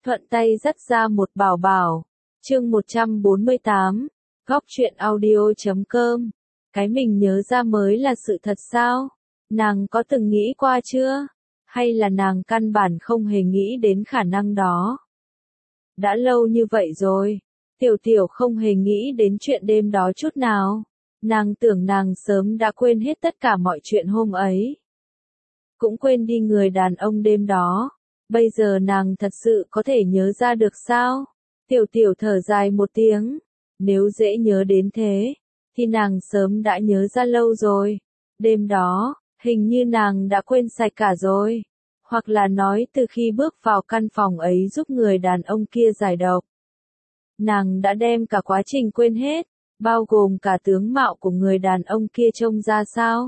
thuận tay dắt ra một bảo bảo. Chương 148, Góc truyện audio.com. Cái mình nhớ ra mới là sự thật sao? Nàng có từng nghĩ qua chưa? Hay là nàng căn bản không hề nghĩ đến khả năng đó? Đã lâu như vậy rồi, Tiểu Tiểu không hề nghĩ đến chuyện đêm đó chút nào. Nàng tưởng nàng sớm đã quên hết tất cả mọi chuyện hôm ấy. Cũng quên đi người đàn ông đêm đó. Bây giờ nàng thật sự có thể nhớ ra được sao? Tiểu Tiểu thở dài một tiếng. Nếu dễ nhớ đến thế, thì nàng sớm đã nhớ ra lâu rồi. Đêm đó, hình như nàng đã quên sạch cả rồi. Hoặc là nói từ khi bước vào căn phòng ấy giúp người đàn ông kia giải độc. Nàng đã đem cả quá trình quên hết, bao gồm cả tướng mạo của người đàn ông kia trông ra sao?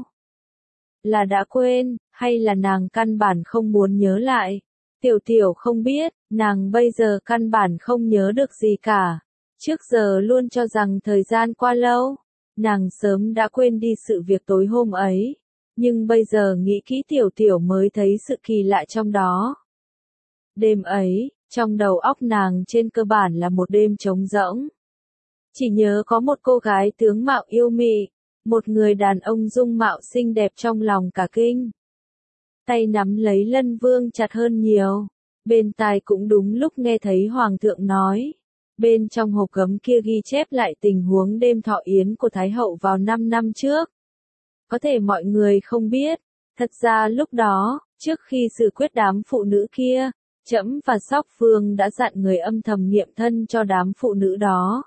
Là đã quên, hay là nàng căn bản không muốn nhớ lại? Tiểu Tiểu không biết, nàng bây giờ căn bản không nhớ được gì cả. Trước giờ luôn cho rằng thời gian qua lâu, nàng sớm đã quên đi sự việc tối hôm ấy. Nhưng bây giờ nghĩ kỹ Tiểu Tiểu mới thấy sự kỳ lạ trong đó. Đêm ấy, trong đầu óc nàng trên cơ bản là một đêm trống rỗng. Chỉ nhớ có một cô gái tướng mạo yêu mị, một người đàn ông dung mạo xinh đẹp trong lòng cả kinh. Tay nắm lấy Lân Vương chặt hơn nhiều, bên tai cũng đúng lúc nghe thấy Hoàng thượng nói. Bên trong hộp gấm kia ghi chép lại tình huống đêm thọ yến của Thái hậu vào 5 năm trước. Có thể mọi người không biết, thật ra lúc đó, trước khi xử quyết đám phụ nữ kia, Trẫm và Sóc Phương đã dặn người âm thầm nghiệm thân cho đám phụ nữ đó.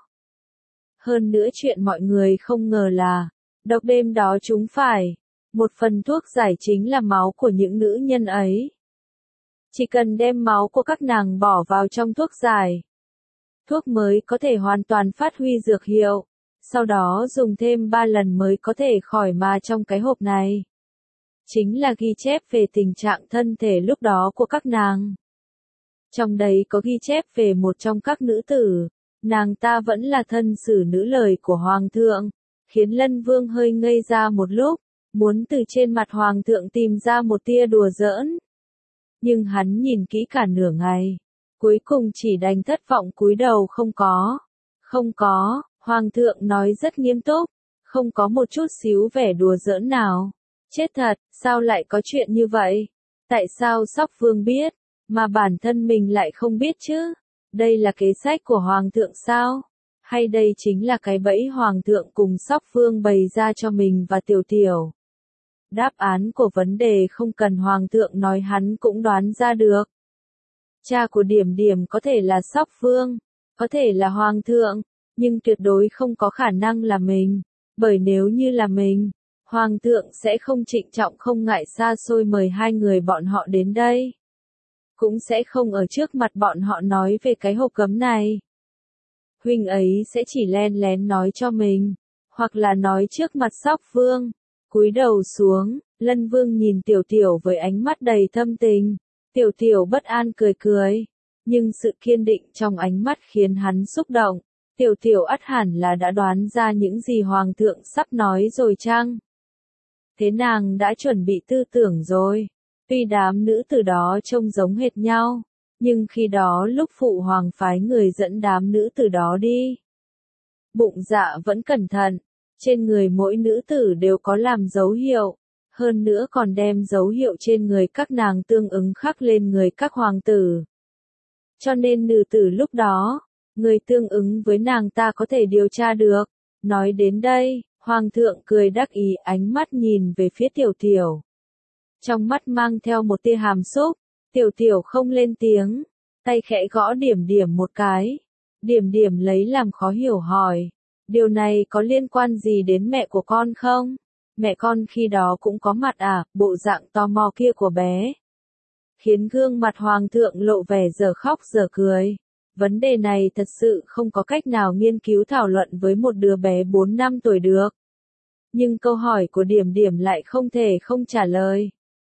Hơn nữa chuyện mọi người không ngờ là, độc đêm đó chúng phải, một phần thuốc giải chính là máu của những nữ nhân ấy. Chỉ cần đem máu của các nàng bỏ vào trong thuốc giải, thuốc mới có thể hoàn toàn phát huy dược hiệu, sau đó dùng thêm 3 lần mới có thể khỏi mà trong cái hộp này. Chính là ghi chép về tình trạng thân thể lúc đó của các nàng. Trong đấy có ghi chép về một trong các nữ tử, nàng ta vẫn là thân xử nữ lời của Hoàng thượng, khiến Lân Vương hơi ngây ra một lúc, muốn từ trên mặt Hoàng thượng tìm ra một tia đùa giỡn. Nhưng hắn nhìn kỹ cả nửa ngày, cuối cùng chỉ đành thất vọng cúi đầu không có, Hoàng thượng nói rất nghiêm túc, không có một chút xíu vẻ đùa giỡn nào. Chết thật, sao lại có chuyện như vậy? Tại sao Sóc Vương biết, mà bản thân mình lại không biết chứ? Đây là kế sách của Hoàng thượng sao? Hay đây chính là cái bẫy Hoàng thượng cùng Sóc Vương bày ra cho mình và Tiểu Tiểu? Đáp án của vấn đề không cần Hoàng thượng nói hắn cũng đoán ra được. Cha của Điểm Điểm có thể là Sóc Vương, có thể là Hoàng thượng, nhưng tuyệt đối không có khả năng là mình. Bởi nếu như là mình, Hoàng thượng sẽ không trịnh trọng không ngại xa xôi mời hai người bọn họ đến đây. Cũng sẽ không ở trước mặt bọn họ nói về cái hộp gấm này. Huynh ấy sẽ chỉ len lén nói cho mình, hoặc là nói trước mặt Sóc Vương. Cúi đầu xuống, Lân Vương nhìn Tiểu Tiểu với ánh mắt đầy thâm tình. Tiểu Tiểu bất an cười cười, nhưng sự kiên định trong ánh mắt khiến hắn xúc động. Tiểu Tiểu ắt hẳn là đã đoán ra những gì Hoàng thượng sắp nói rồi chăng? Thế nàng đã chuẩn bị tư tưởng rồi. Tuy đám nữ tử đó trông giống hệt nhau, nhưng khi đó lúc Phụ Hoàng phái người dẫn đám nữ tử đó đi, bụng dạ vẫn cẩn thận, trên người mỗi nữ tử đều có làm dấu hiệu, hơn nữa còn đem dấu hiệu trên người các nàng tương ứng khắc lên người các hoàng tử. Cho nên nữ tử lúc đó, người tương ứng với nàng ta có thể điều tra được. Nói đến đây, Hoàng thượng cười đắc ý ánh mắt nhìn về phía Tiểu Tiểu. Trong mắt mang theo một tia hàm xúc, Tiểu Tiểu không lên tiếng, tay khẽ gõ Điểm Điểm một cái. Điểm Điểm lấy làm khó hiểu hỏi, điều này có liên quan gì đến mẹ của con không? Mẹ con khi đó cũng có mặt à? Bộ dạng tò mò kia của bé khiến gương mặt Hoàng thượng lộ vẻ giờ khóc giờ cười. Vấn đề này thật sự không có cách nào nghiên cứu thảo luận với một đứa bé 4 năm tuổi được. Nhưng câu hỏi của Điểm Điểm lại không thể không trả lời.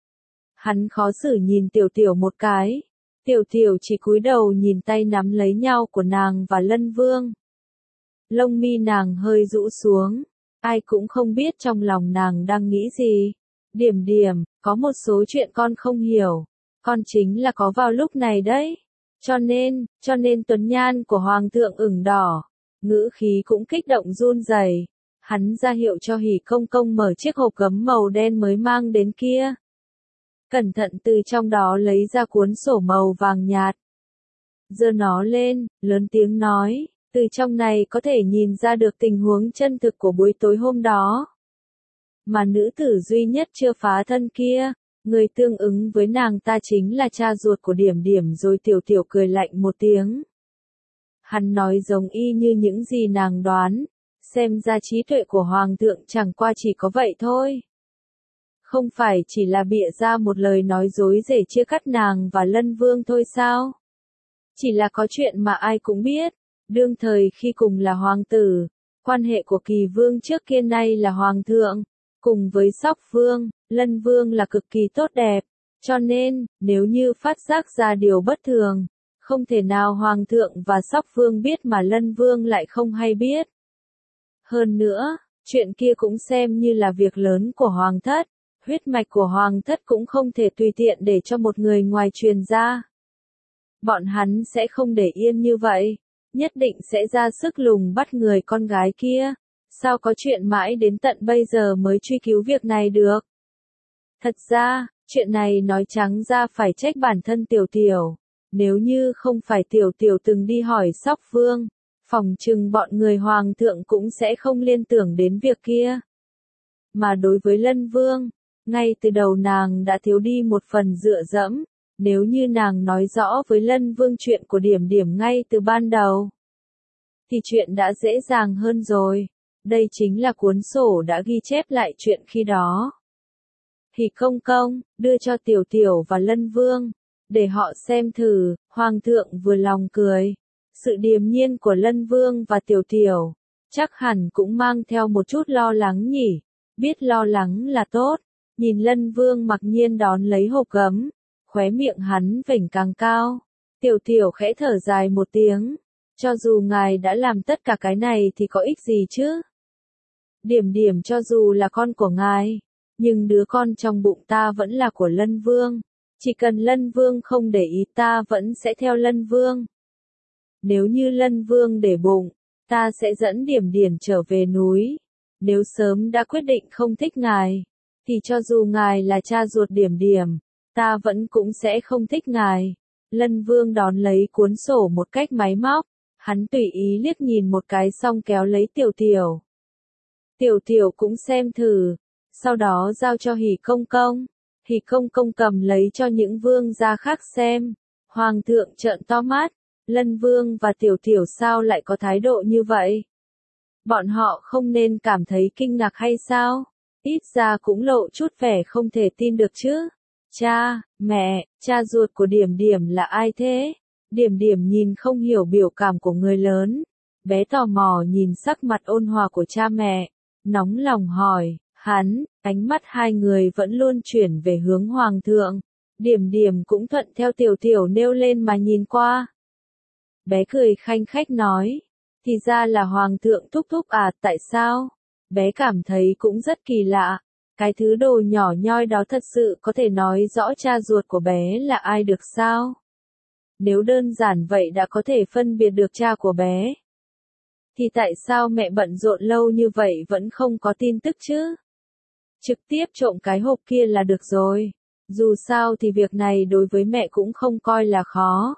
Hắn khó xử nhìn Tiểu Tiểu một cái. Tiểu Tiểu chỉ cúi đầu nhìn tay nắm lấy nhau của nàng và Lân Vương. Lông mi nàng hơi rũ xuống. Ai cũng không biết trong lòng nàng đang nghĩ gì. Điểm Điểm, có một số chuyện con không hiểu. Con chính là có vào lúc này đấy. Cho nên tuấn nhan của hoàng thượng ửng đỏ, ngữ khí cũng kích động run rẩy. Hắn ra hiệu cho Hỉ Công Công mở chiếc hộp gấm màu đen mới mang đến kia. Cẩn thận từ trong đó lấy ra cuốn sổ màu vàng nhạt. Giơ nó lên, lớn tiếng nói, từ trong này có thể nhìn ra được tình huống chân thực của buổi tối hôm đó. Mà nữ tử duy nhất chưa phá thân kia, người tương ứng với nàng ta chính là cha ruột của Điểm Điểm. Rồi Tiểu Tiểu cười lạnh một tiếng. Hắn nói giống y như những gì nàng đoán, xem ra trí tuệ của hoàng thượng chẳng qua chỉ có vậy thôi. Không phải chỉ là bịa ra một lời nói dối để chia cắt nàng và Lân Vương thôi sao? Chỉ là có chuyện mà ai cũng biết, đương thời khi cùng là hoàng tử, quan hệ của Kỳ Vương trước kia nay là hoàng thượng, cùng với Sóc Vương, Lân Vương là cực kỳ tốt đẹp, cho nên, nếu như phát giác ra điều bất thường, không thể nào hoàng thượng và Sóc Vương biết mà Lân Vương lại không hay biết. Hơn nữa, chuyện kia cũng xem như là việc lớn của hoàng thất, huyết mạch của hoàng thất cũng không thể tùy tiện để cho một người ngoài truyền ra. Bọn hắn sẽ không để yên như vậy, nhất định sẽ ra sức lùng bắt người con gái kia. Sao có chuyện mãi đến tận bây giờ mới truy cứu việc này được? Thật ra, chuyện này nói trắng ra phải trách bản thân Tiểu Tiểu. Nếu như không phải Tiểu Tiểu từng đi hỏi Sóc Vương, phỏng chừng bọn người hoàng thượng cũng sẽ không liên tưởng đến việc kia. Mà đối với Lân Vương, ngay từ đầu nàng đã thiếu đi một phần dựa dẫm, nếu như nàng nói rõ với Lân Vương chuyện của Điểm Điểm ngay từ ban đầu, thì chuyện đã dễ dàng hơn rồi. Đây chính là cuốn sổ đã ghi chép lại chuyện khi đó. Hỉ Công Công đưa cho Tiểu Tiểu và Lân Vương, để họ xem thử. Hoàng thượng vừa lòng cười. Sự điềm nhiên của Lân Vương và Tiểu Tiểu, chắc hẳn cũng mang theo một chút lo lắng nhỉ. Biết lo lắng là tốt. Nhìn Lân Vương mặc nhiên đón lấy hộp gấm, khóe miệng hắn vểnh càng cao. Tiểu Tiểu khẽ thở dài một tiếng. Cho dù ngài đã làm tất cả cái này thì có ích gì chứ? Điểm Điểm cho dù là con của ngài, nhưng đứa con trong bụng ta vẫn là của Lân Vương. Chỉ cần Lân Vương không để ý ta vẫn sẽ theo Lân Vương. Nếu như Lân Vương để bụng, ta sẽ dẫn Điểm Điểm trở về núi. Nếu sớm đã quyết định không thích ngài, thì cho dù ngài là cha ruột Điểm Điểm, ta vẫn cũng sẽ không thích ngài. Lân Vương đón lấy cuốn sổ một cách máy móc, hắn tùy ý liếc nhìn một cái xong kéo lấy Tiểu Tiểu. Tiểu Tiểu cũng xem thử, sau đó giao cho Hỉ Công Công. Hỉ Công Công cầm lấy cho những vương gia khác xem. Hoàng thượng trợn to mắt, Lân Vương và Tiểu Tiểu sao lại có thái độ như vậy? Bọn họ không nên cảm thấy kinh ngạc hay sao? Ít ra cũng lộ chút vẻ không thể tin được chứ. Cha, mẹ, cha ruột của Điểm Điểm là ai thế? Điểm Điểm nhìn không hiểu biểu cảm của người lớn. Bé tò mò nhìn sắc mặt ôn hòa của cha mẹ, nóng lòng hỏi. Hắn, ánh mắt hai người vẫn luôn chuyển về hướng hoàng thượng. Điểm Điểm cũng thuận theo Tiểu Tiểu nêu lên mà nhìn qua. Bé cười khanh khách nói, thì ra là hoàng thượng thúc thúc à, tại sao? Bé cảm thấy cũng rất kỳ lạ. Cái thứ đồ nhỏ nhoi đó thật sự có thể nói rõ cha ruột của bé là ai được sao? Nếu đơn giản vậy đã có thể phân biệt được cha của bé, thì tại sao mẹ bận rộn lâu như vậy vẫn không có tin tức chứ? Trực tiếp trộm cái hộp kia là được rồi. Dù sao thì việc này đối với mẹ cũng không coi là khó.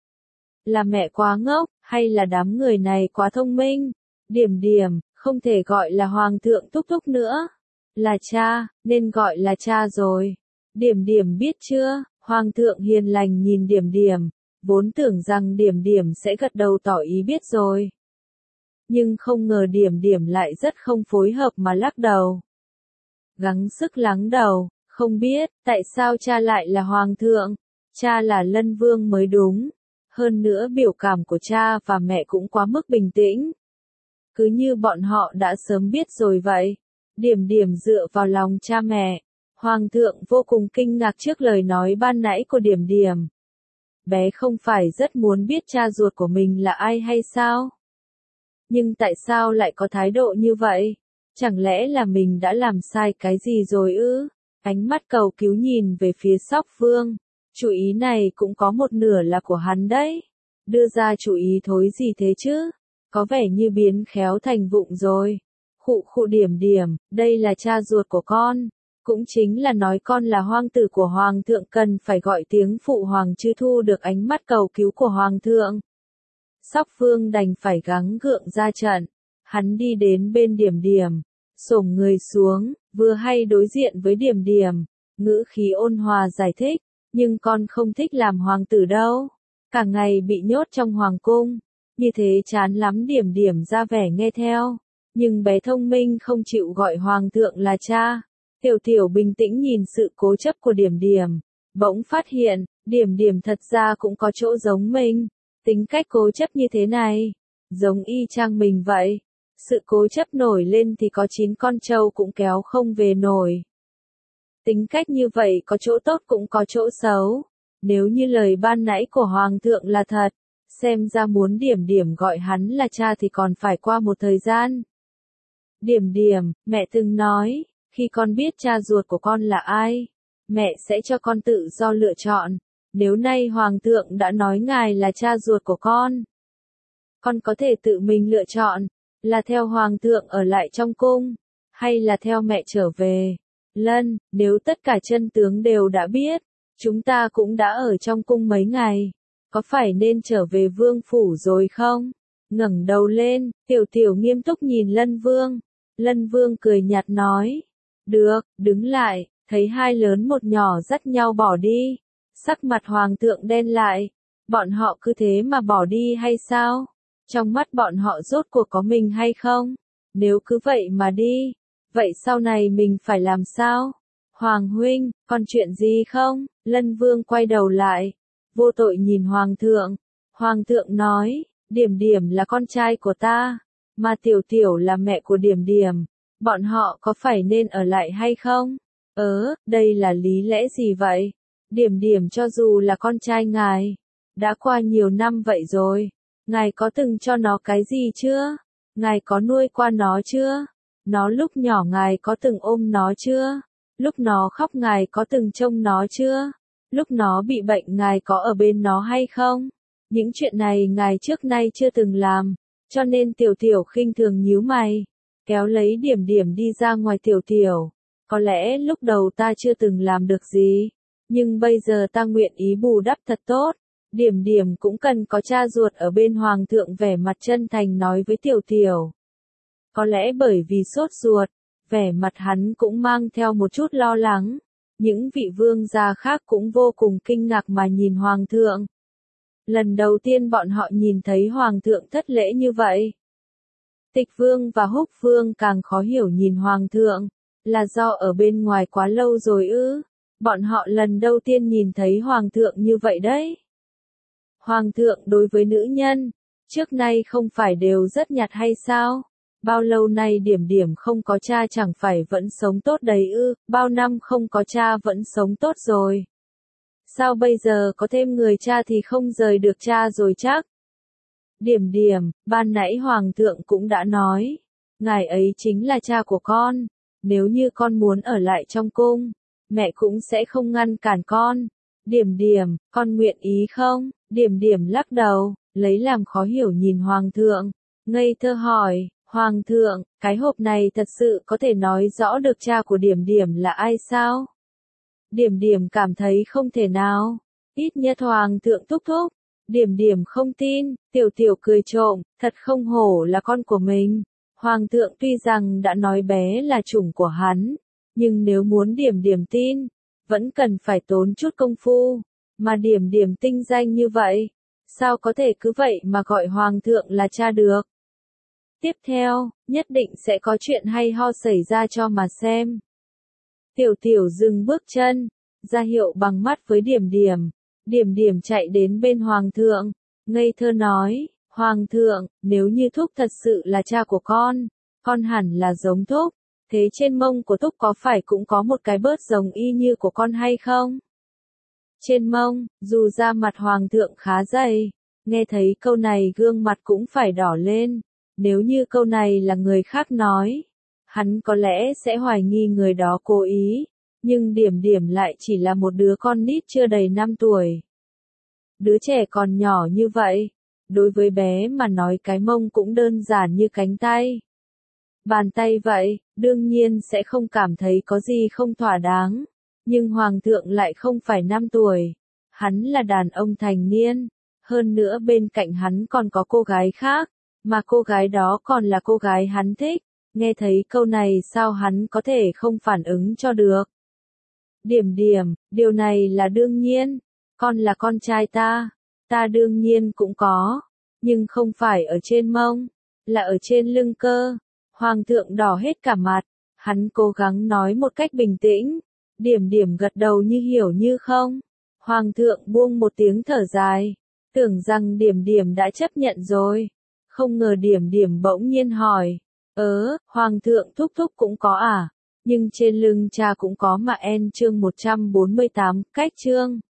Là mẹ quá ngốc, hay là đám người này quá thông minh? Điểm Điểm, không thể gọi là hoàng thượng thúc thúc nữa. Là cha, nên gọi là cha rồi. Điểm Điểm biết chưa? Hoàng thượng hiền lành nhìn Điểm Điểm, vốn tưởng rằng Điểm Điểm sẽ gật đầu tỏ ý biết rồi. Nhưng không ngờ Điểm Điểm lại rất không phối hợp mà lắc đầu. Gắng sức lắng đầu, không biết, tại sao cha lại là hoàng thượng? Cha là Lân Vương mới đúng. Hơn nữa biểu cảm của cha và mẹ cũng quá mức bình tĩnh. Cứ như bọn họ đã sớm biết rồi vậy. Điểm Điểm dựa vào lòng cha mẹ. Hoàng thượng vô cùng kinh ngạc trước lời nói ban nãy của Điểm Điểm. Bé không phải rất muốn biết cha ruột của mình là ai hay sao? Nhưng tại sao lại có thái độ như vậy? Chẳng lẽ là mình đã làm sai cái gì rồi ư? Ánh mắt cầu cứu nhìn về phía Sóc Vương. Chú ý này cũng có một nửa là của hắn đấy. đưa ra chủ ý thối gì thế chứ? Có vẻ như biến khéo thành vụng rồi. Khụ khụ Điểm Điểm, đây là cha ruột của con. Cũng chính là nói con là hoang tử của hoàng thượng cần phải gọi tiếng phụ hoàng chứ thu được ánh mắt cầu cứu của hoàng thượng. Sóc Phương đành phải gắng gượng ra trận. Hắn đi đến bên Điểm Điểm, xổm người xuống, vừa hay đối diện với Điểm Điểm, ngữ khí ôn hòa giải thích, nhưng con không thích làm hoàng tử đâu. Cả ngày bị nhốt trong hoàng cung, như thế chán lắm. Điểm Điểm ra vẻ nghe theo, nhưng bé thông minh không chịu gọi hoàng thượng là cha. Tiểu Tiểu bình tĩnh nhìn sự cố chấp của Điểm Điểm, bỗng phát hiện, Điểm Điểm thật ra cũng có chỗ giống mình. Tính cách cố chấp như thế này, giống y chang mình vậy. Sự cố chấp nổi lên thì có 9 con trâu cũng kéo không về nổi. Tính cách như vậy có chỗ tốt cũng có chỗ xấu. Nếu như lời ban nãy của hoàng thượng là thật, xem ra muốn Điểm Điểm gọi hắn là cha thì còn phải qua một thời gian. Điểm Điểm, mẹ từng nói, khi con biết cha ruột của con là ai, mẹ sẽ cho con tự do lựa chọn. Nếu nay hoàng thượng đã nói ngài là cha ruột của con có thể tự mình lựa chọn, là theo hoàng thượng ở lại trong cung, hay là theo mẹ trở về. Lân, nếu tất cả chân tướng đều đã biết, chúng ta cũng đã ở trong cung mấy ngày, có phải nên trở về vương phủ rồi không? Ngẩng đầu lên, Tiểu Tiểu nghiêm túc nhìn Lân Vương. Lân Vương cười nhạt nói, được, đứng lại, thấy hai lớn một nhỏ dắt nhau bỏ đi. Sắc mặt hoàng thượng đen lại, bọn họ cứ thế mà bỏ đi hay sao? Trong mắt bọn họ rốt cuộc có mình hay không? Nếu cứ vậy mà đi, vậy sau này mình phải làm sao? Hoàng huynh, còn chuyện gì không? Lân Vương quay đầu lại, vô tội nhìn hoàng thượng. Hoàng thượng nói, Điểm Điểm là con trai của ta, mà Tiểu Tiểu là mẹ của Điểm Điểm. Bọn họ có phải nên ở lại hay không? Đây là lý lẽ gì vậy? Điểm Điểm cho dù là con trai ngài, đã qua nhiều năm vậy rồi, ngài có từng cho nó cái gì chưa? Ngài có nuôi qua nó chưa? Nó lúc nhỏ ngài có từng ôm nó chưa? Lúc nó khóc ngài có từng trông nó chưa? Lúc nó bị bệnh ngài có ở bên nó hay không? Những chuyện này ngài trước nay chưa từng làm, cho nên Tiểu Tiểu khinh thường nhíu mày, kéo lấy Điểm Điểm đi ra ngoài. Tiểu Tiểu, có lẽ lúc đầu ta chưa từng làm được gì, nhưng bây giờ ta nguyện ý bù đắp thật tốt. Điểm Điểm cũng cần có cha ruột ở bên hoàng thượng. Vẻ mặt chân thành nói với Tiểu Tiểu. Có lẽ bởi vì sốt ruột, vẻ mặt hắn cũng mang theo một chút lo lắng. Những vị vương gia khác cũng vô cùng kinh ngạc mà nhìn hoàng thượng. Lần đầu tiên bọn họ nhìn thấy hoàng thượng thất lễ như vậy. Tịch Vương và Húc Vương càng khó hiểu nhìn hoàng thượng, là do ở bên ngoài quá lâu rồi ư? Bọn họ lần đầu tiên nhìn thấy hoàng thượng như vậy đấy. Hoàng thượng đối với nữ nhân, trước nay không phải đều rất nhạt hay sao? Bao lâu nay Điểm Điểm không có cha chẳng phải vẫn sống tốt đấy ư? Bao năm không có cha vẫn sống tốt rồi. Sao bây giờ có thêm người cha thì không rời được cha rồi chắc? Điểm Điểm, ban nãy hoàng thượng cũng đã nói, ngài ấy chính là cha của con. Nếu như con muốn ở lại trong cung, mẹ cũng sẽ không ngăn cản con. Điểm Điểm, con nguyện ý không? Điểm Điểm lắc đầu, lấy làm khó hiểu nhìn hoàng thượng, ngây thơ hỏi, hoàng thượng, cái hộp này thật sự có thể nói rõ được cha của Điểm Điểm là ai sao? Điểm Điểm cảm thấy không thể nào, ít nhất hoàng thượng thúc thúc. Điểm Điểm không tin. Tiểu Tiểu cười trộm, thật không hổ là con của mình. Hoàng thượng tuy rằng đã nói bé là chủng của hắn, nhưng nếu muốn Điểm Điểm tin, vẫn cần phải tốn chút công phu. Mà Điểm Điểm tinh danh như vậy, sao có thể cứ vậy mà gọi hoàng thượng là cha được? Tiếp theo, nhất định sẽ có chuyện hay ho xảy ra cho mà xem. Tiểu Tiểu dừng bước chân, ra hiệu bằng mắt với Điểm Điểm. Điểm Điểm chạy đến bên hoàng thượng, ngây thơ nói, hoàng thượng, nếu như thúc thật sự là cha của con hẳn là giống thúc. Thế trên mông của thúc có phải cũng có một cái bớt giống y như của con hay không? Trên mông, dù da mặt hoàng thượng khá dày, nghe thấy câu này gương mặt cũng phải đỏ lên. Nếu như câu này là người khác nói, hắn có lẽ sẽ hoài nghi người đó cố ý. Nhưng Điểm Điểm lại chỉ là một đứa con nít chưa đầy 5 tuổi. Đứa trẻ còn nhỏ như vậy, đối với bé mà nói cái mông cũng đơn giản như cánh tay. Bàn tay vậy, đương nhiên sẽ không cảm thấy có gì không thỏa đáng. Nhưng Hoàng thượng lại không phải 5 tuổi. Hắn là đàn ông thành niên. Hơn nữa bên cạnh hắn còn có cô gái khác. Mà cô gái đó còn là cô gái hắn thích. Nghe thấy câu này sao hắn có thể không phản ứng cho được. Điểm điểm, điều này là đương nhiên. Con là con trai ta. Ta đương nhiên cũng có. Nhưng không phải ở trên mông. Là ở trên lưng cơ. Hoàng thượng đỏ hết cả mặt. Hắn cố gắng nói một cách bình tĩnh. Điểm điểm gật đầu như hiểu như không. Hoàng thượng buông một tiếng thở dài. Tưởng rằng điểm điểm đã chấp nhận rồi. Không ngờ điểm điểm bỗng nhiên hỏi. Hoàng thượng thúc thúc cũng có à? Nhưng trên lưng cha cũng có mà en chương 148, cách chương.